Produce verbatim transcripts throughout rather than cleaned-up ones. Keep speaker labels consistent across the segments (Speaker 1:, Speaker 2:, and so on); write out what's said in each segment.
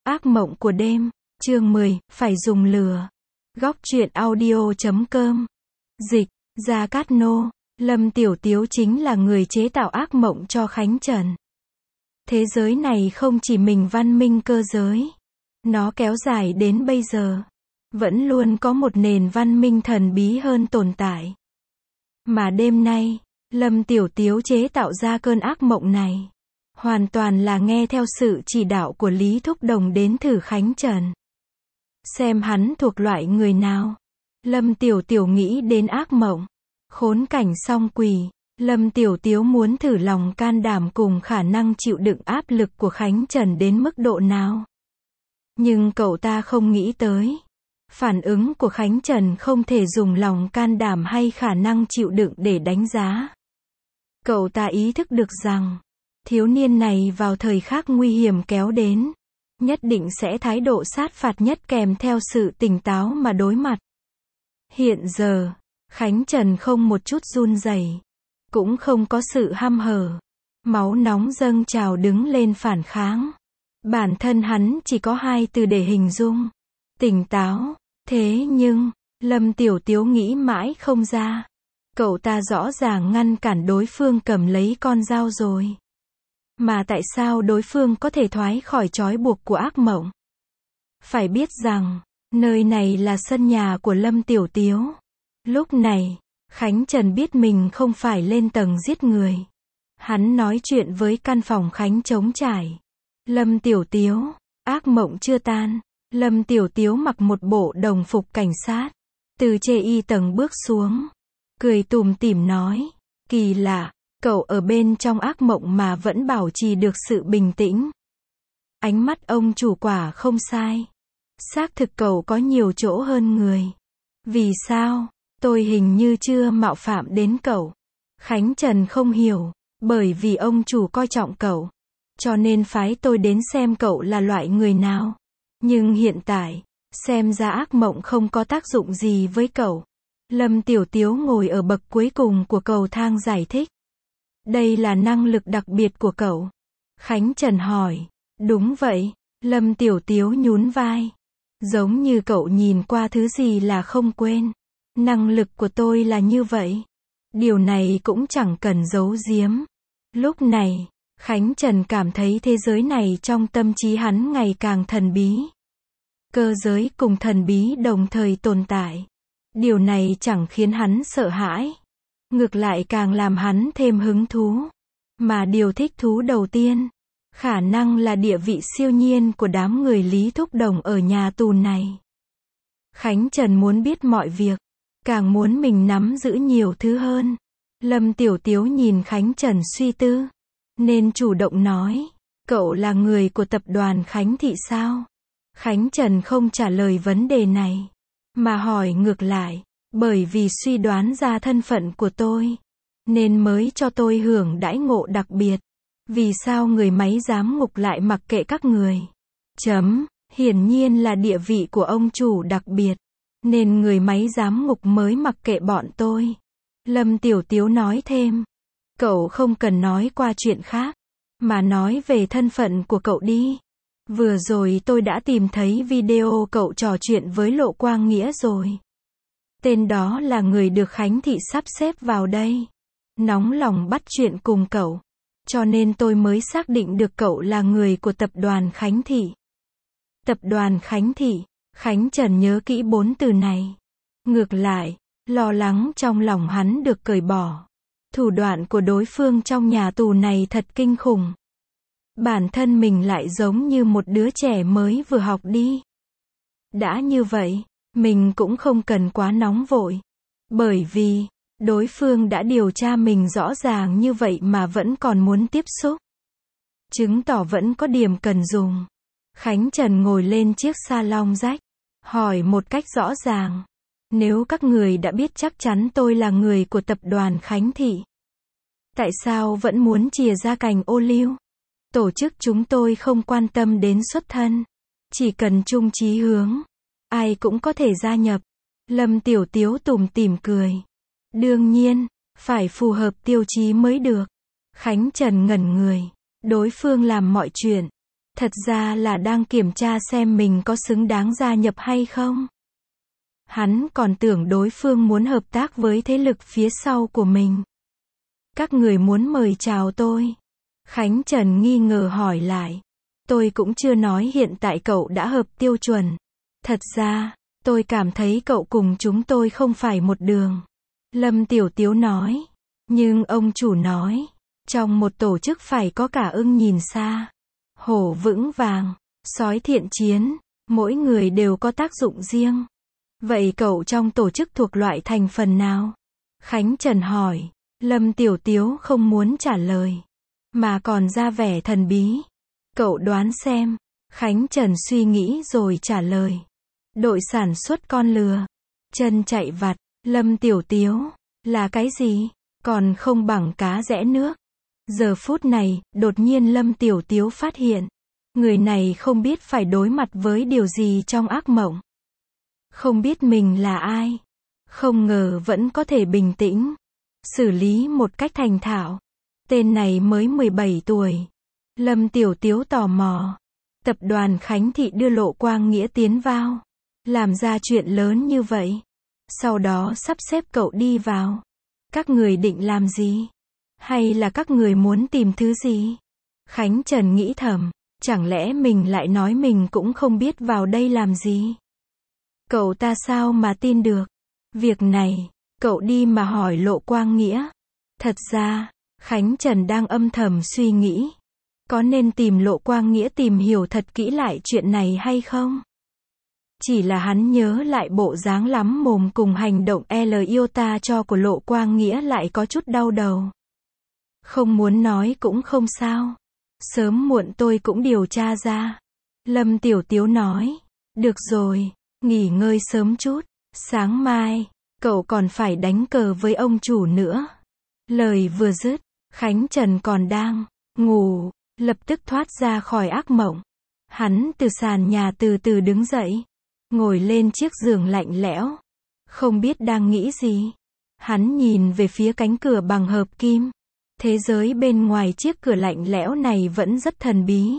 Speaker 1: Ác mộng của đêm, chương mười, phải dùng lửa. Góc truyện audio chấm com. Dịch, Gia Cát Nô, Lâm Tiểu Tiếu chính là người chế tạo ác mộng cho Khánh Trần. Thế giới này không chỉ mình văn minh cơ giới. Nó kéo dài đến bây giờ. Vẫn luôn có một nền văn minh thần bí hơn tồn tại. Mà đêm nay, Lâm Tiểu Tiếu chế tạo ra cơn ác mộng này. Hoàn toàn là nghe theo sự chỉ đạo của Lý Thúc Đồng đến thử Khánh Trần. Xem hắn thuộc loại người nào. Lâm Tiểu Tiểu nghĩ đến ác mộng. Khốn cảnh song quỷ. Lâm Tiểu Tiếu muốn thử lòng can đảm cùng khả năng chịu đựng áp lực của Khánh Trần đến mức độ nào. Nhưng cậu ta không nghĩ tới. Phản ứng của Khánh Trần không thể dùng lòng can đảm hay khả năng chịu đựng để đánh giá. Cậu ta ý thức được rằng, thiếu niên này vào thời khắc nguy hiểm kéo đến, nhất định sẽ thái độ sát phạt nhất kèm theo sự tỉnh táo mà đối mặt. Hiện giờ, Khánh Trần không một chút run rẩy, cũng không có sự hăm hở. Máu nóng dâng trào đứng lên phản kháng. Bản thân hắn chỉ có hai từ để hình dung. Tỉnh táo. Thế nhưng, Lâm Tiểu Tiếu nghĩ mãi không ra. Cậu ta rõ ràng ngăn cản đối phương cầm lấy con dao rồi. Mà tại sao đối phương có thể thoái khỏi trói buộc của ác mộng? Phải biết rằng, nơi này là sân nhà của Lâm Tiểu Tiếu. Lúc này, Khánh Trần biết mình không phải lên tầng giết người. Hắn nói chuyện với căn phòng Khánh trống trải. Lâm Tiểu Tiếu, ác mộng chưa tan. Lâm Tiểu Tiếu mặc một bộ đồng phục cảnh sát. Từ chê y tầng bước xuống. Cười tủm tỉm nói. Kỳ lạ, cậu ở bên trong ác mộng mà vẫn bảo trì được sự bình tĩnh. Ánh mắt ông chủ quả không sai. Xác thực cậu có nhiều chỗ hơn người. Vì sao? Tôi hình như chưa mạo phạm đến cậu. Khánh Trần không hiểu. Bởi vì ông chủ coi trọng cậu. Cho nên phái tôi đến xem cậu là loại người nào. Nhưng hiện tại, xem ra ác mộng không có tác dụng gì với cậu. Lâm Tiểu Tiếu ngồi ở bậc cuối cùng của cầu thang giải thích. Đây là năng lực đặc biệt của cậu. Khánh Trần hỏi. Đúng vậy. Lâm Tiểu Tiếu nhún vai. Giống như cậu nhìn qua thứ gì là không quên. Năng lực của tôi là như vậy. Điều này cũng chẳng cần giấu giếm. Lúc này, Khánh Trần cảm thấy thế giới này trong tâm trí hắn ngày càng thần bí. Cơ giới cùng thần bí đồng thời tồn tại. Điều này chẳng khiến hắn sợ hãi. Ngược lại càng làm hắn thêm hứng thú. Mà điều thích thú đầu tiên, khả năng là địa vị siêu nhiên của đám người Lý Thúc Đồng ở nhà tù này. Khánh Trần muốn biết mọi việc, càng muốn mình nắm giữ nhiều thứ hơn. Lâm Tiểu Tiếu nhìn Khánh Trần suy tư. Nên chủ động nói, cậu là người của tập đoàn Khánh Thị sao? Khánh Trần không trả lời vấn đề này, mà hỏi ngược lại, bởi vì suy đoán ra thân phận của tôi, nên mới cho tôi hưởng đãi ngộ đặc biệt. Vì sao người máy giám ngục lại mặc kệ các người? Chấm, hiển nhiên là địa vị của ông chủ đặc biệt, nên người máy giám ngục mới mặc kệ bọn tôi. Lâm Tiểu Tiếu nói thêm, cậu không cần nói qua chuyện khác, mà nói về thân phận của cậu đi. Vừa rồi tôi đã tìm thấy video cậu trò chuyện với Lộ Quang Nghĩa rồi. Tên đó là người được Khánh Thị sắp xếp vào đây. Nóng lòng bắt chuyện cùng cậu. Cho nên tôi mới xác định được cậu là người của tập đoàn Khánh Thị. Tập đoàn Khánh Thị. Khánh Trần nhớ kỹ bốn từ này. Ngược lại, lo lắng trong lòng hắn được cởi bỏ. Thủ đoạn của đối phương trong nhà tù này thật kinh khủng. Bản thân mình lại giống như một đứa trẻ mới vừa học đi. Đã như vậy, mình cũng không cần quá nóng vội. Bởi vì, đối phương đã điều tra mình rõ ràng như vậy mà vẫn còn muốn tiếp xúc. Chứng tỏ vẫn có điểm cần dùng. Khánh Trần ngồi lên chiếc salon rách. Hỏi một cách rõ ràng. Nếu các người đã biết chắc chắn tôi là người của tập đoàn Khánh Thị, tại sao vẫn muốn chìa ra cành ô liu? Tổ chức chúng tôi không quan tâm đến xuất thân. Chỉ cần chung chí hướng, ai cũng có thể gia nhập. Lâm Tiểu Tiếu tủm tỉm cười. Đương nhiên, phải phù hợp tiêu chí mới được. Khánh Trần ngẩn người. Đối phương làm mọi chuyện Thật ra là đang kiểm tra xem mình có xứng đáng gia nhập hay không. Hắn còn tưởng đối phương muốn hợp tác với thế lực phía sau của mình. Các người muốn mời chào tôi? Khánh Trần nghi ngờ hỏi lại. Tôi cũng chưa nói hiện tại cậu đã hợp tiêu chuẩn. Thật ra, tôi cảm thấy cậu cùng chúng tôi không phải một đường. Lâm Tiểu Tiếu nói. Nhưng ông chủ nói, trong một tổ chức phải có cả ưng nhìn xa, hổ vững vàng, sói thiện chiến, mỗi người đều có tác dụng riêng. Vậy cậu trong tổ chức thuộc loại thành phần nào? Khánh Trần hỏi. Lâm Tiểu Tiếu không muốn trả lời, mà còn ra vẻ thần bí. Cậu đoán xem. Khánh Trần suy nghĩ rồi trả lời. Đội sản xuất con lừa. Chân chạy vặt. Lâm Tiểu Tiếu. Là cái gì? Còn không bằng cá rẽ nước. Giờ phút này, đột nhiên Lâm Tiểu Tiếu phát hiện. Người này không biết phải đối mặt với điều gì trong ác mộng. Không biết mình là ai. Không ngờ vẫn có thể bình tĩnh. Xử lý một cách thành thạo. Tên này mới mười bảy tuổi. Lâm Tiểu Tiếu tò mò. Tập đoàn Khánh Thị đưa Lộ Quang Nghĩa tiến vào. Làm ra chuyện lớn như vậy. Sau đó sắp xếp cậu đi vào. Các người định làm gì? Hay là các người muốn tìm thứ gì? Khánh Trần nghĩ thầm. Chẳng lẽ mình lại nói mình cũng không biết vào đây làm gì? Cậu ta sao mà tin được? Việc này, cậu đi mà hỏi Lộ Quang Nghĩa. Thật ra, Khánh Trần đang âm thầm suy nghĩ. Có nên tìm Lộ Quang Nghĩa tìm hiểu thật kỹ lại chuyện này hay không? Chỉ là hắn nhớ lại bộ dáng lắm mồm cùng hành động L iota cho của Lộ Quang Nghĩa lại có chút đau đầu. Không muốn nói cũng không sao. Sớm muộn tôi cũng điều tra ra. Lâm Tiểu Tiếu nói. Được rồi, nghỉ ngơi sớm chút. Sáng mai, cậu còn phải đánh cờ với ông chủ nữa. Lời vừa dứt, Khánh Trần còn đang ngủ, lập tức thoát ra khỏi ác mộng. Hắn từ sàn nhà từ từ đứng dậy, ngồi lên chiếc giường lạnh lẽo. Không biết đang nghĩ gì. Hắn nhìn về phía cánh cửa bằng hợp kim. Thế giới bên ngoài chiếc cửa lạnh lẽo này vẫn rất thần bí.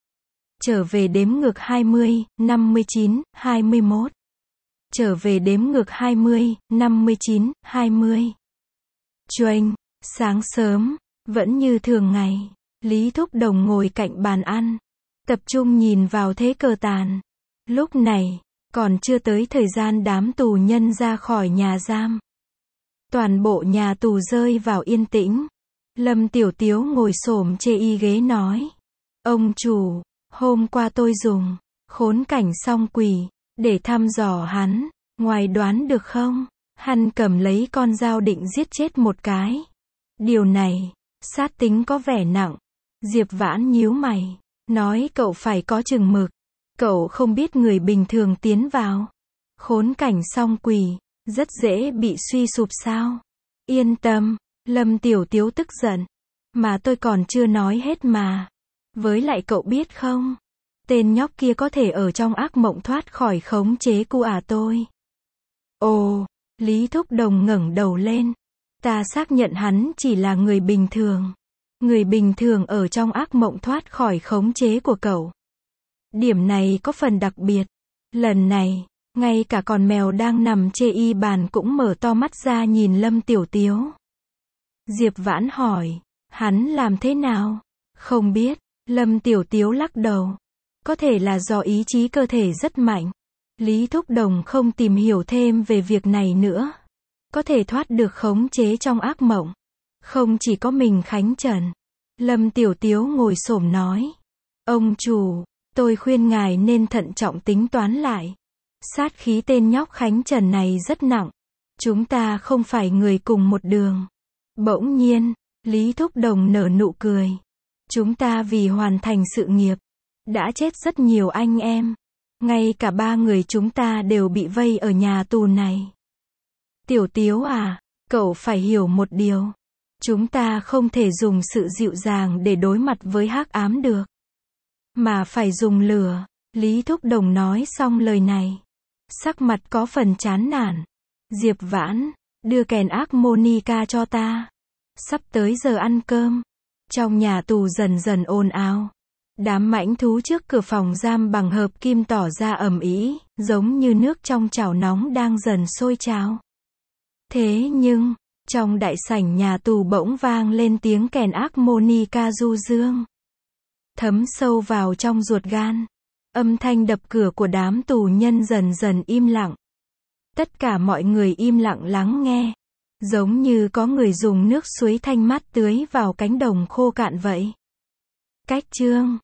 Speaker 1: Trở về đếm ngược hai mươi, năm mươi chín, hai mươi mốt. Trở về đếm ngược hai mươi, năm mươi chín, hai mươi. Choanh, sáng sớm, vẫn như thường ngày, Lý Thúc Đồng ngồi cạnh bàn ăn, tập trung nhìn vào thế cờ tàn. Lúc này, còn chưa tới thời gian đám tù nhân ra khỏi nhà giam. Toàn bộ nhà tù rơi vào yên tĩnh. Lâm Tiểu Tiếu ngồi xổm chê y ghế nói. Ông chủ, hôm qua tôi dùng khốn cảnh song quỷ để thăm dò hắn, ngoài đoán được không? Hắn cầm lấy con dao định giết chết một cái. Điều này, sát tính có vẻ nặng. Diệp Vãn nhíu mày, nói cậu phải có chừng mực. Cậu không biết người bình thường tiến vào khốn cảnh song quỷ, rất dễ bị suy sụp sao? Yên tâm, Lâm Tiểu Tiếu tức giận. Mà tôi còn chưa nói hết mà. Với lại cậu biết không? Tên nhóc kia có thể ở trong ác mộng thoát khỏi khống chế của ả tôi. Ồ, Lý Thúc Đồng ngẩng đầu lên. Ta xác nhận hắn chỉ là người bình thường. Người bình thường ở trong ác mộng thoát khỏi khống chế của cậu. Điểm này có phần đặc biệt. Lần này, ngay cả con mèo đang nằm chê y bàn cũng mở to mắt ra nhìn Lâm Tiểu Tiếu. Diệp Vãn hỏi, hắn làm thế nào? Không biết, Lâm Tiểu Tiếu lắc đầu. Có thể là do ý chí cơ thể rất mạnh. Lý Thúc Đồng không tìm hiểu thêm về việc này nữa. Có thể thoát được khống chế trong ác mộng. Không chỉ có mình Khánh Trần. Lâm Tiểu Tiếu ngồi xổm nói. Ông chủ, tôi khuyên ngài nên thận trọng tính toán lại. Sát khí tên nhóc Khánh Trần này rất nặng. Chúng ta không phải người cùng một đường. Bỗng nhiên, Lý Thúc Đồng nở nụ cười. Chúng ta vì hoàn thành sự nghiệp, đã chết rất nhiều anh em. Ngay cả ba người chúng ta đều bị vây ở nhà tù này. Tiểu Tiếu à, cậu phải hiểu một điều. Chúng ta không thể dùng sự dịu dàng để đối mặt với hắc ám được. Mà phải dùng lửa. Lý Thúc Đồng nói xong lời này. Sắc mặt có phần chán nản. Diệp Vãn, đưa kèn harmonica cho ta. Sắp tới giờ ăn cơm. Trong nhà tù dần dần ồn ào. Đám mãnh thú trước cửa phòng giam bằng hợp kim tỏ ra ầm ĩ, giống như nước trong chảo nóng đang dần sôi trào. Thế nhưng, trong đại sảnh nhà tù bỗng vang lên tiếng kèn harmonica du dương. Thấm sâu vào trong ruột gan. Âm thanh đập cửa của đám tù nhân dần dần im lặng. Tất cả mọi người im lặng lắng nghe. Giống như có người dùng nước suối thanh mát tưới vào cánh đồng khô cạn vậy. Cách chương